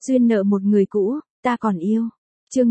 Duyên nợ một người cũ, ta còn yêu. Chương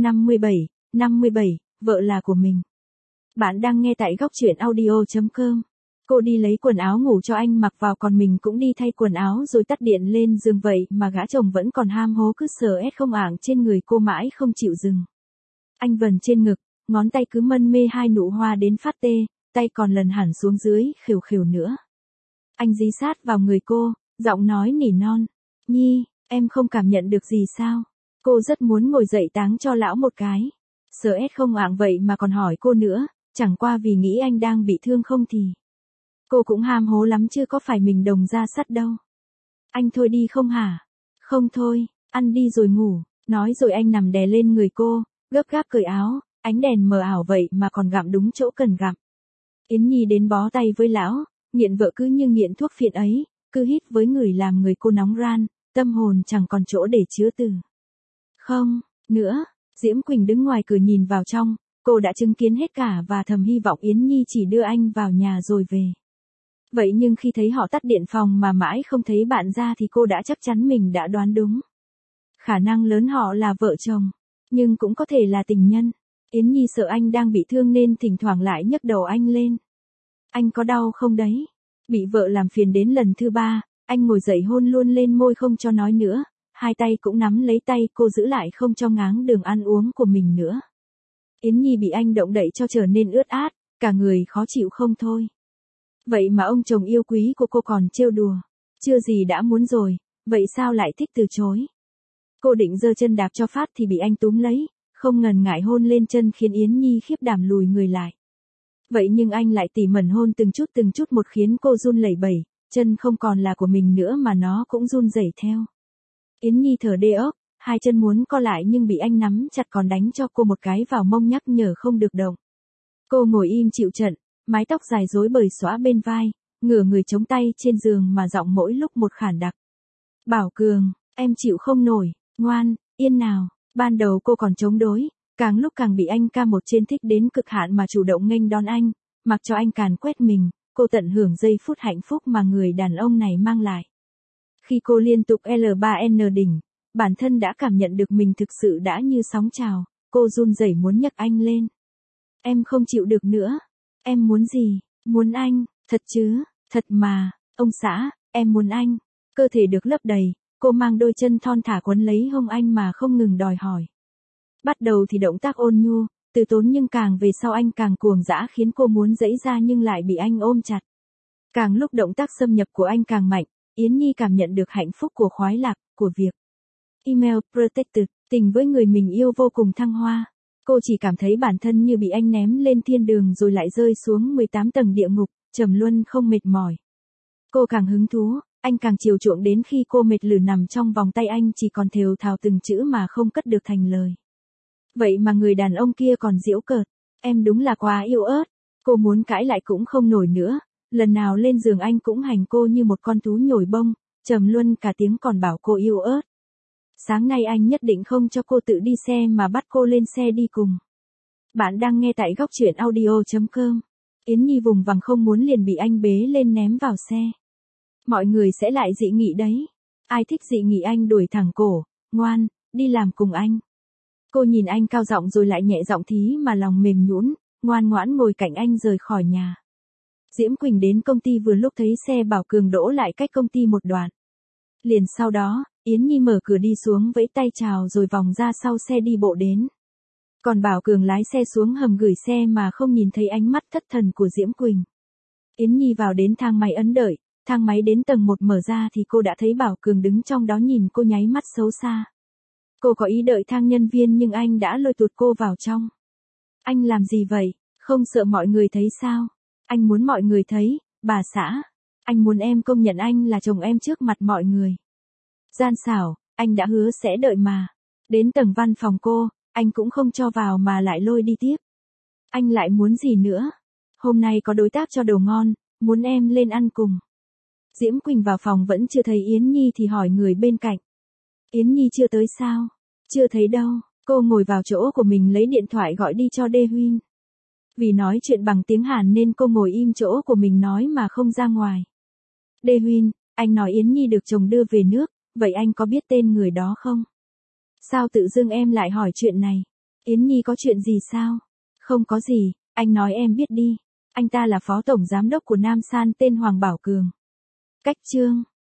57, vợ là của mình. Bạn đang nghe tại góc truyện audio.com. Cô đi lấy quần áo ngủ cho anh mặc vào còn mình cũng đi thay quần áo rồi tắt điện lên giường vậy mà gã chồng vẫn còn ham hố cứ sờ ét không ảng trên người cô mãi không chịu dừng. Anh vần trên ngực, ngón tay cứ mân mê hai nụ hoa đến phát tê, tay còn lần hẳn xuống dưới, khều khều nữa. Anh dí sát vào người cô, giọng nói nỉ non. Nhi, em không cảm nhận được gì sao? Cô rất muốn ngồi dậy táng cho lão một cái. Sờ ét không ảng vậy mà còn hỏi cô nữa, chẳng qua vì nghĩ anh đang bị thương không thì. Cô cũng ham hố lắm chứ có phải mình đồng ra sắt đâu. Anh thôi đi không hả? Không thôi, ăn đi rồi ngủ. Nói rồi anh nằm đè lên người cô, gấp gáp cởi áo, ánh đèn mờ ảo vậy mà còn gặm đúng chỗ cần gặm. Yến Nhi đến bó tay với lão, nghiện vợ cứ như nghiện thuốc phiện ấy, cứ hít với người làm người cô nóng ran, tâm hồn chẳng còn chỗ để chứa từ. Không, nữa, Diễm Quỳnh đứng ngoài cửa nhìn vào trong, cô đã chứng kiến hết cả và thầm hy vọng Yến Nhi chỉ đưa anh vào nhà rồi về. Vậy nhưng khi thấy họ tắt điện phòng mà mãi không thấy bạn ra thì cô đã chắc chắn mình đã đoán đúng. Khả năng lớn họ là vợ chồng, nhưng cũng có thể là tình nhân. Yến Nhi sợ anh đang bị thương nên thỉnh thoảng lại nhấc đầu anh lên. Anh có đau không đấy? Bị vợ làm phiền đến lần thứ 3, anh ngồi dậy hôn luôn lên môi không cho nói nữa, hai tay cũng nắm lấy tay cô giữ lại không cho ngáng đường ăn uống của mình nữa. Yến Nhi bị anh động đậy cho trở nên ướt át, cả người khó chịu không thôi. Vậy mà ông chồng yêu quý của cô còn trêu đùa, chưa gì đã muốn rồi, vậy sao lại thích từ chối? Cô định giơ chân đạp cho phát thì bị anh túm lấy, không ngần ngại hôn lên chân khiến Yến Nhi khiếp đảm lùi người lại. Vậy nhưng anh lại tỉ mẩn hôn từng chút một khiến cô run lẩy bẩy, chân không còn là của mình nữa mà nó cũng run rẩy theo. Yến Nhi thở đê ốc, hai chân muốn co lại nhưng bị anh nắm chặt còn đánh cho cô một cái vào mông nhắc nhở không được động. Cô ngồi im chịu trận, mái tóc dài rối bời xõa bên vai, ngửa người chống tay trên giường mà giọng mỗi lúc một khản đặc. Bảo Cường, em chịu không nổi, ngoan, yên nào. Ban đầu cô còn chống đối, càng lúc càng bị anh ca một trên thích đến cực hạn mà chủ động nghênh đón anh, mặc cho anh càn quét mình, cô tận hưởng giây phút hạnh phúc mà người đàn ông này mang lại. Khi cô liên tục L3N đỉnh, bản thân đã cảm nhận được mình thực sự đã như sóng trào, cô run rẩy muốn nhấc anh lên. Em không chịu được nữa. Em muốn gì? Muốn anh, thật chứ, thật mà, ông xã, em muốn anh. Cơ thể được lấp đầy, cô mang đôi chân thon thả quấn lấy hông anh mà không ngừng đòi hỏi. Bắt đầu thì động tác ôn nhu, từ tốn nhưng càng về sau anh càng cuồng dã khiến cô muốn giãy ra nhưng lại bị anh ôm chặt. Càng lúc động tác xâm nhập của anh càng mạnh, Yến Nhi cảm nhận được hạnh phúc của khoái lạc, của việc email protected, tình với người mình yêu vô cùng thăng hoa. Cô chỉ cảm thấy bản thân như bị anh ném lên thiên đường rồi lại rơi xuống 18 tầng địa ngục, trầm luân không mệt mỏi. Cô càng hứng thú, anh càng chiều chuộng đến khi cô mệt lử nằm trong vòng tay anh chỉ còn thều thào từng chữ mà không cất được thành lời. Vậy mà người đàn ông kia còn giễu cợt, em đúng là quá yêu ớt. Cô muốn cãi lại cũng không nổi nữa, lần nào lên giường anh cũng hành cô như một con thú nhồi bông, trầm luân cả tiếng còn bảo cô yêu ớt. Sáng nay anh nhất định không cho cô tự đi xe mà bắt cô lên xe đi cùng. Bạn đang nghe tại góc truyện audio.com. Yến Nhi vùng vằng không muốn liền bị anh bế lên ném vào xe. Mọi người sẽ lại dị nghị đấy. Ai thích dị nghị anh đuổi thẳng cổ, ngoan, đi làm cùng anh. Cô nhìn anh cao giọng rồi lại nhẹ giọng thí mà lòng mềm nhũn, ngoan ngoãn ngồi cạnh anh rời khỏi nhà. Diễm Quỳnh đến công ty vừa lúc thấy xe Bảo Cường đỗ lại cách công ty một đoạn. Liền sau đó, Yến Nhi mở cửa đi xuống vẫy tay chào rồi vòng ra sau xe đi bộ đến. Còn Bảo Cường lái xe xuống hầm gửi xe mà không nhìn thấy ánh mắt thất thần của Diễm Quỳnh. Yến Nhi vào đến thang máy ấn đợi, thang máy đến tầng 1 mở ra thì cô đã thấy Bảo Cường đứng trong đó nhìn cô nháy mắt xấu xa. Cô có ý đợi thang nhân viên nhưng anh đã lôi tuột cô vào trong. Anh làm gì vậy? Không sợ mọi người thấy sao? Anh muốn mọi người thấy, bà xã. Anh muốn em công nhận anh là chồng em trước mặt mọi người. Gian xảo, anh đã hứa sẽ đợi mà. Đến tầng văn phòng cô, anh cũng không cho vào mà lại lôi đi tiếp. Anh lại muốn gì nữa? Hôm nay có đối tác cho đồ ngon, muốn em lên ăn cùng. Diễm Quỳnh vào phòng vẫn chưa thấy Yến Nhi thì hỏi người bên cạnh. Yến Nhi chưa tới sao? Chưa thấy đâu. Cô ngồi vào chỗ của mình lấy điện thoại gọi đi cho Đê Huynh. Vì nói chuyện bằng tiếng Hàn nên cô ngồi im chỗ của mình nói mà không ra ngoài. Đê Huynh, anh nói Yến Nhi được chồng đưa về nước, vậy anh có biết tên người đó không? Sao tự dưng em lại hỏi chuyện này? Yến Nhi có chuyện gì sao? Không có gì, anh nói em biết đi. Anh ta là phó tổng giám đốc của Nam San tên Hoàng Bảo Cường. Cách chương.